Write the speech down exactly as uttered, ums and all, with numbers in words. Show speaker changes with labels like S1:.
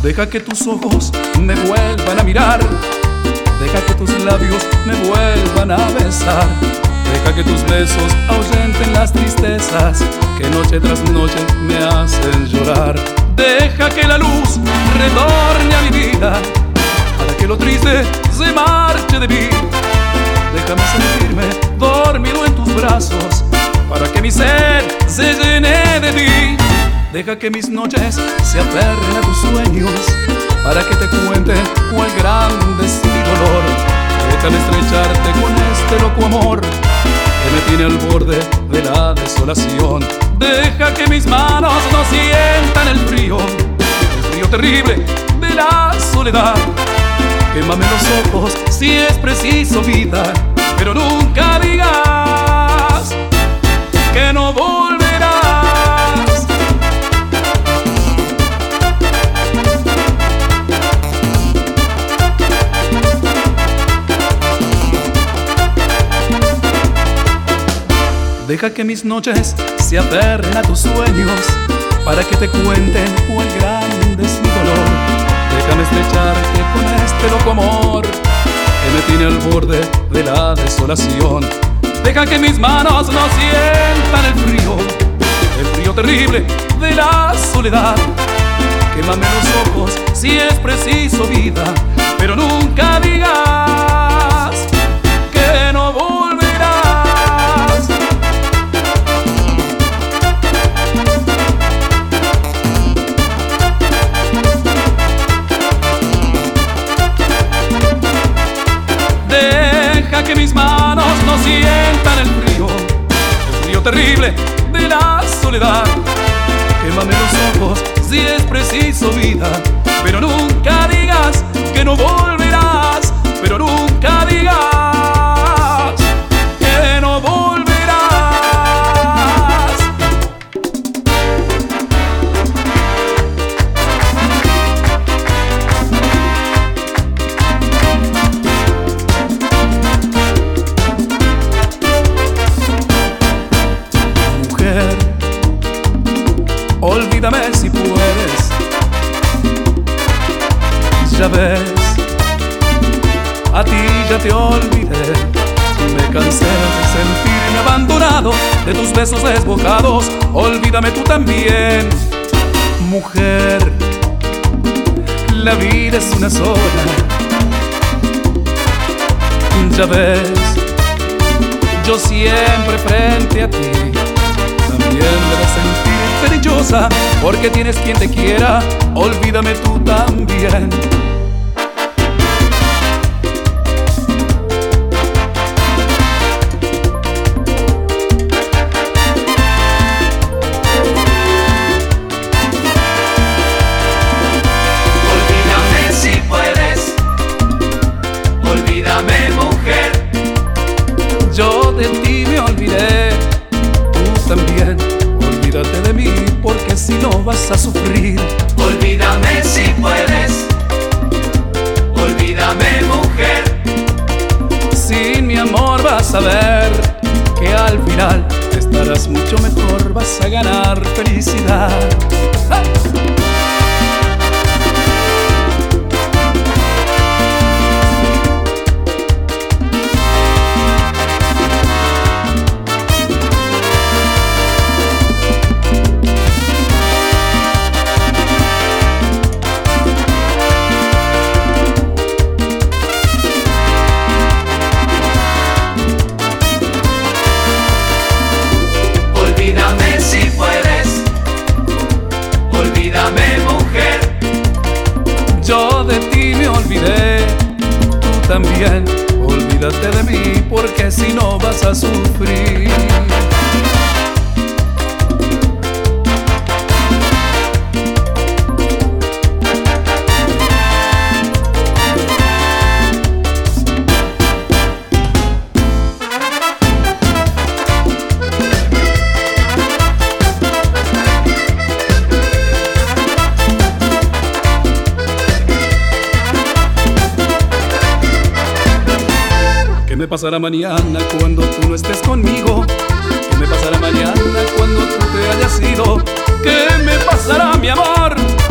S1: Deja que tus ojos me vuelvan a mirar, deja que tus labios me vuelvan a besar, deja que tus besos ahuyenten las tristezas que noche tras noche me hacen llorar. Deja que la luz retorne a mi vida para que lo triste se marche de mí. Déjame sentirme dormido en tus brazos para que mi ser se llene de ti. Deja que mis noches se aferren a tus sueños para que te cuente cuál grande es mi dolor. Déjame estrecharte con este loco amor que me tiene al borde de la desolación. Deja que mis manos no sientan el frío, el frío terrible de la soledad. Quémame los ojos si es preciso, vida, pero nunca digas que no volverás. Deja que mis noches se aferren a tus sueños para que te cuenten cuál grande es mi dolor. Déjame estrecharte con este loco amor que me tiene al borde de la desolación. Deja que mis manos no sientan el frío, el frío terrible de la soledad. Quémame los ojos si es preciso, vida, pero nunca digas que no volverás. Deja que mis manos no sientan el frío, el frío terrible de la soledad. Quémame los ojos si es preciso, vida, pero nunca digas que no volverás, pero nunca digas que no volverás. Olvídame si puedes, ya ves, a ti ya te olvidé. Me cansé de sentirme abandonado, de tus besos desbocados. Olvídame tú también, mujer. La vida es una sola, ya ves, yo siempre frente a ti. También debes sentirte dichosa porque tienes quien te quiera. Olvídame tú también.
S2: Olvídame si puedes, olvídame, mujer.
S1: Yo de ti me olvidé, también. Olvídate de mí porque si no vas a sufrir.
S2: Olvídame si puedes, olvídame, mujer.
S1: Sin mi amor vas a ver que al final estarás mucho mejor, vas a ganar felicidad. ¡Ah!
S2: Olvídame si puedes, olvídame, mujer.
S1: Yo de ti me olvidé, tú también. Olvídate de mí porque si no vas a sufrir. ¿Qué me pasará mañana cuando tú no estés conmigo? ¿Qué me pasará mañana cuando tú te hayas ido? ¿Qué me pasará, mi amor?